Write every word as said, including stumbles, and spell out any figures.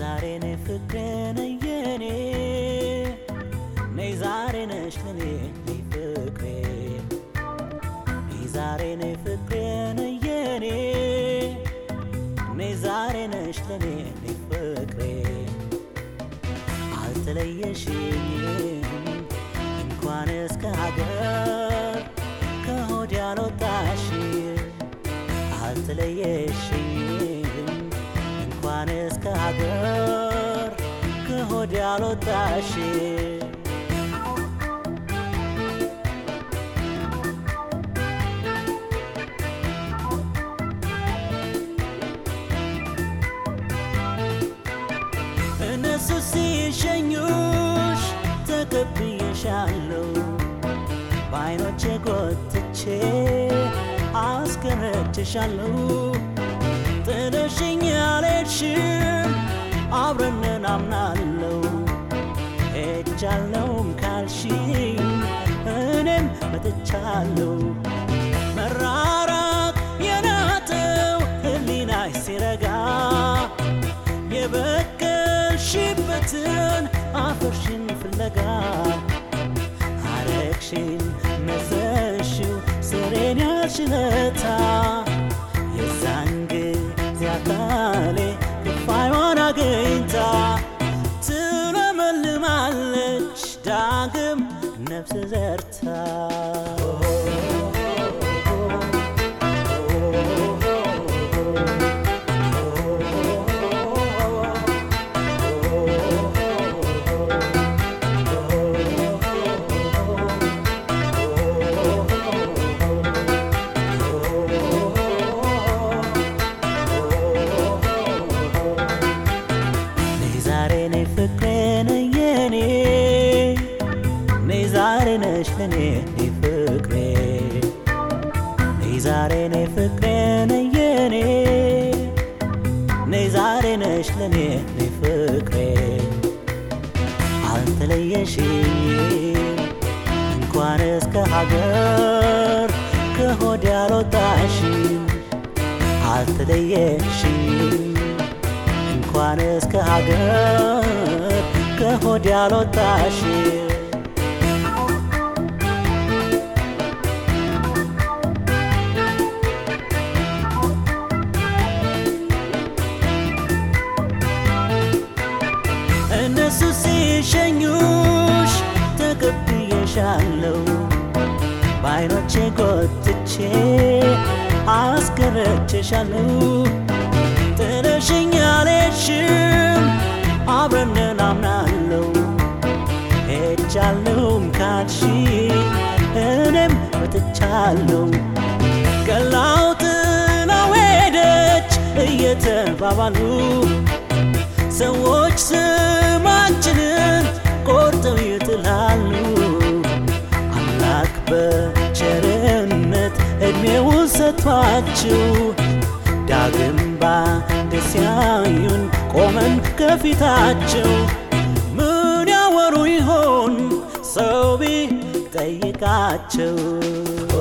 ዛሬ ነይ ፍቅሬ ነይ የኔ ነይ ዛሬ ነሽ ለኔ ነይ ፍቅሬ ነይ ዛሬ ነይ ፍቅሬ ነይ የኔ ነይ ዛሬ ነሽ ለኔ ነይ ፍቅሬ አልተለየሽኝም እንኳን እስከ ሀገር ከሆድ ያልወጣሽ አልተለየሽኝም እንኳን እስከ ሀገር ከሆድ ያልወጣሽ እነሱ ሲሸኙሽ ተቀብዬሻለሁ በዓይኖቼ ጎትቼ አስቀረችሻለሁ ጥለሽኝ አልሄድሽም አብረን እናምናለሁ ሄጃለሁም ካልሽኝ እኔም መጥቻለሁ መራራቅ የናጠው ህሊናሽ ሲረጋ የበቀልሽበትን አፈርሽን ፍለጋ አረግሽን መዘሽው ስሬን ያልሽለታ የዛን ጊዜ አካሌ ክፋይዋን አገኝታ ትለመልማለች ዳግም ነፍስ ዘርታ ዛሬ ነሽ ለኔ ነይ ፍቅሬ ነይ ዛሬ ነይ ፍቅሬ ነይ የኔ ነይ ዛሬ ነሽ ለኔ ነይ ፍቅሬ አልተለየሽኝም እንኳን እስከ ሀገር ከሆድ ያልወጣሽ አልተለየሽኝም እንኳን እስከ ሀገር ከሆድ ያልወጣሽ እነሱ ሲሸኙሽ ተቀብዬሻለሁ በዓይኖቼ ጎትቼ አስቀረችሻለሁ ጥለሽኝ አልሄድሽም አብረን እናምናለሁ ሄጃለሁም ካልሽኝ እኔም መጥቻለሁ ገላው ጥላው ሄደች እየተባባሉ ሰዎች ስማችንን ቆርጠው ይጥላሉ አምላክ በቸርነት እድሜውን ሰጥቷችሁ ዳግም ባንድ ሲያዩን ቆመን ከፊታቸው ምን ያወሩ ይሆን ሰው ቢጠይቃቸው